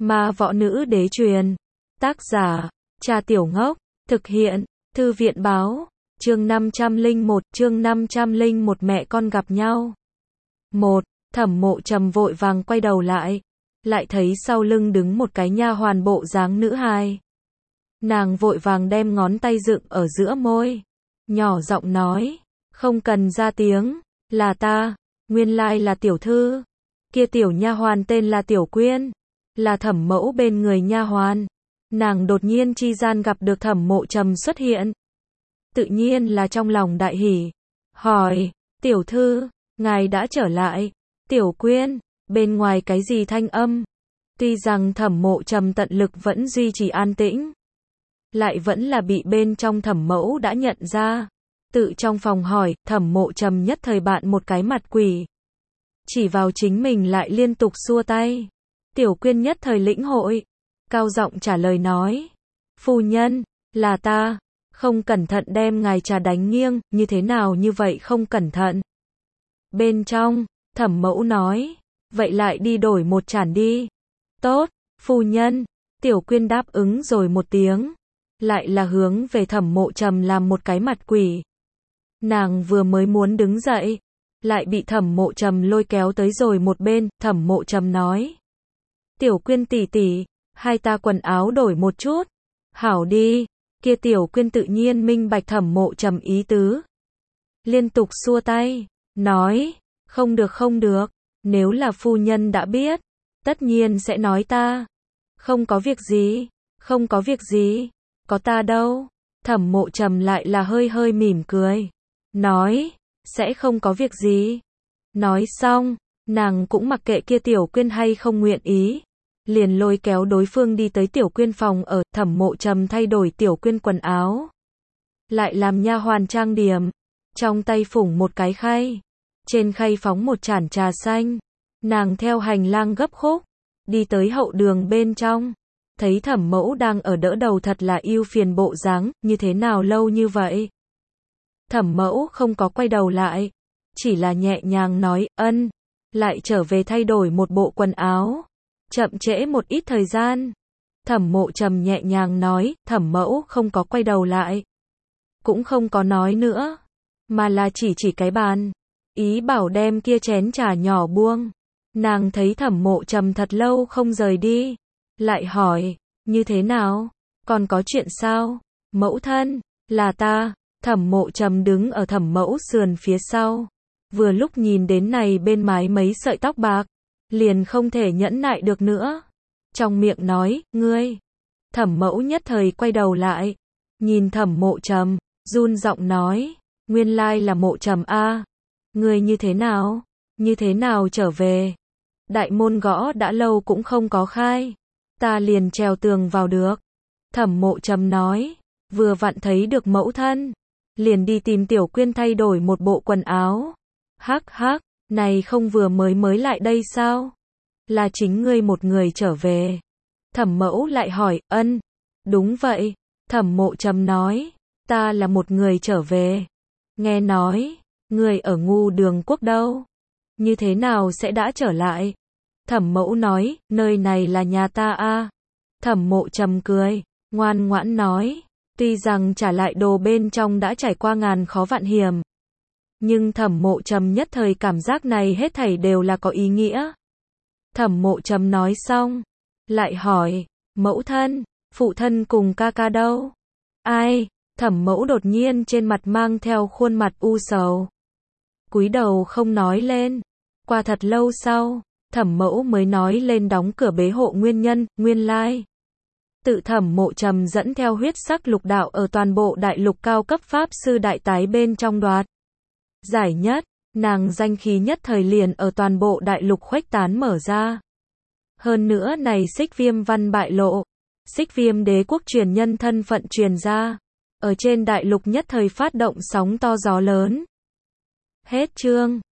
Ma võ nữ đế truyền. Tác giả, Trà Tiểu Ngốc. Thực hiện, Thư viện báo. Chương 501 mẹ con gặp nhau. 1. Thẩm Mộ Trầm vội vàng quay đầu lại thấy sau lưng đứng một cái nha hoàn bộ dáng nữ hài. Nàng vội vàng đem ngón tay dựng ở giữa môi, nhỏ giọng nói, không cần ra tiếng, là ta, nguyên lai là tiểu thư. Kia tiểu nha hoàn tên là Tiểu Quyên, là Thẩm mẫu bên người nha hoàn. Nàng đột nhiên chi gian gặp được Thẩm Mộ Trầm xuất hiện, tự nhiên là trong lòng đại hỉ, hỏi, tiểu thư, ngài đã trở lại. Tiểu Quyên, bên ngoài cái gì thanh âm? Tuy rằng Thẩm Mộ Trầm tận lực vẫn duy trì an tĩnh, lại vẫn là bị bên trong Thẩm mẫu đã nhận ra. Tự trong phòng hỏi, Thẩm Mộ Trầm nhất thời bạn một cái mặt quỷ, chỉ vào chính mình lại liên tục xua tay. Tiểu Quyên nhất thời lĩnh hội, cao giọng trả lời nói, phu nhân, là ta, không cẩn thận đem ngài trà đánh nghiêng, như thế nào như vậy không cẩn thận? Bên trong, Thẩm mẫu nói, vậy lại đi đổi một chản đi. Tốt, phu nhân. Tiểu Quyên đáp ứng rồi một tiếng, lại là hướng về Thẩm Mộ Trầm làm một cái mặt quỷ. Nàng vừa mới muốn đứng dậy, lại bị Thẩm Mộ Trầm lôi kéo tới rồi một bên. Thẩm Mộ Trầm nói, Tiểu Quyên tỷ tỷ, hai ta quần áo đổi một chút. Hảo đi. Kia Tiểu Quyên tự nhiên minh bạch Thẩm Mộ Trầm ý tứ, liên tục xua tay, nói, không được không được, nếu là phu nhân đã biết, tất nhiên sẽ nói ta. Không có việc gì, không có việc gì, có ta đâu. Thẩm Mộ Trầm lại là hơi hơi mỉm cười, nói, sẽ không có việc gì. Nói xong, nàng cũng mặc kệ kia Tiểu Quyên hay không nguyện ý, liền lôi kéo đối phương đi tới Tiểu Quyên phòng ở. Thẩm Mộ Trầm thay đổi Tiểu Quyên quần áo, lại làm nha hoàn trang điểm, trong tay phủng một cái khay, trên khay phóng một chản trà xanh. Nàng theo hành lang gấp khúc, đi tới hậu đường bên trong, thấy Thẩm mẫu đang ở đỡ đầu thật là ưu phiền bộ dáng, như thế nào lâu như vậy? Thẩm mẫu không có quay đầu lại, chỉ là nhẹ nhàng nói, ân, lại trở về thay đổi một bộ quần áo, chậm trễ một ít thời gian. Thẩm Mộ Trầm nhẹ nhàng nói, Thẩm mẫu không có quay đầu lại, cũng không có nói nữa, mà là chỉ cái bàn, ý bảo đem kia chén trà nhỏ buông. Nàng thấy Thẩm Mộ Trầm thật lâu không rời đi, lại hỏi, như thế nào, còn có chuyện sao? Mẫu thân, là ta. Thẩm Mộ Trầm đứng ở Thẩm mẫu sườn phía sau, vừa lúc nhìn đến này bên mái mấy sợi tóc bạc, liền không thể nhẫn nại được nữa, trong miệng nói, ngươi. Thẩm mẫu nhất thời quay đầu lại, nhìn Thẩm Mộ Trầm, run giọng nói, nguyên lai là Mộ Trầm a, ngươi như thế nào trở về? Đại môn gõ đã lâu cũng không có khai, ta liền trèo tường vào được. Thẩm Mộ Trầm nói, vừa vặn thấy được mẫu thân, liền đi tìm Tiểu Quyên thay đổi một bộ quần áo. Hắc hắc, này không vừa mới lại đây sao? Là chính ngươi một người trở về. Thẩm mẫu lại hỏi, ân, đúng vậy. Thẩm Mộ Trầm nói, ta là một người trở về. Nghe nói, ngươi ở Ngu Đường Quốc đâu? Như thế nào sẽ đã trở lại? Thẩm mẫu nói, nơi này là nhà ta a. Thẩm Mộ Trầm cười, ngoan ngoãn nói, tuy rằng trả lại đồ bên trong đã trải qua ngàn khó vạn hiểm, nhưng Thẩm Mộ Trầm nhất thời cảm giác này hết thảy đều là có ý nghĩa. Thẩm Mộ Trầm nói xong, lại hỏi, mẫu thân, phụ thân cùng ca ca đâu? Ai? Thẩm mẫu đột nhiên trên mặt mang theo khuôn mặt u sầu, cúi đầu không nói lên. Qua thật lâu sau, Thẩm mẫu mới nói lên đóng cửa bế hộ nguyên nhân. Nguyên lai, tự Thẩm Mộ Trầm dẫn theo huyết sắc lục đạo ở toàn bộ đại lục cao cấp pháp sư đại tái bên trong đoạt giải nhất, nàng danh khí nhất thời liền ở toàn bộ đại lục khuếch tán mở ra. Hơn nữa này Xích Viêm văn bại lộ, Xích Viêm đế quốc truyền nhân thân phận truyền ra, ở trên đại lục nhất thời phát động sóng to gió lớn. Hết chương.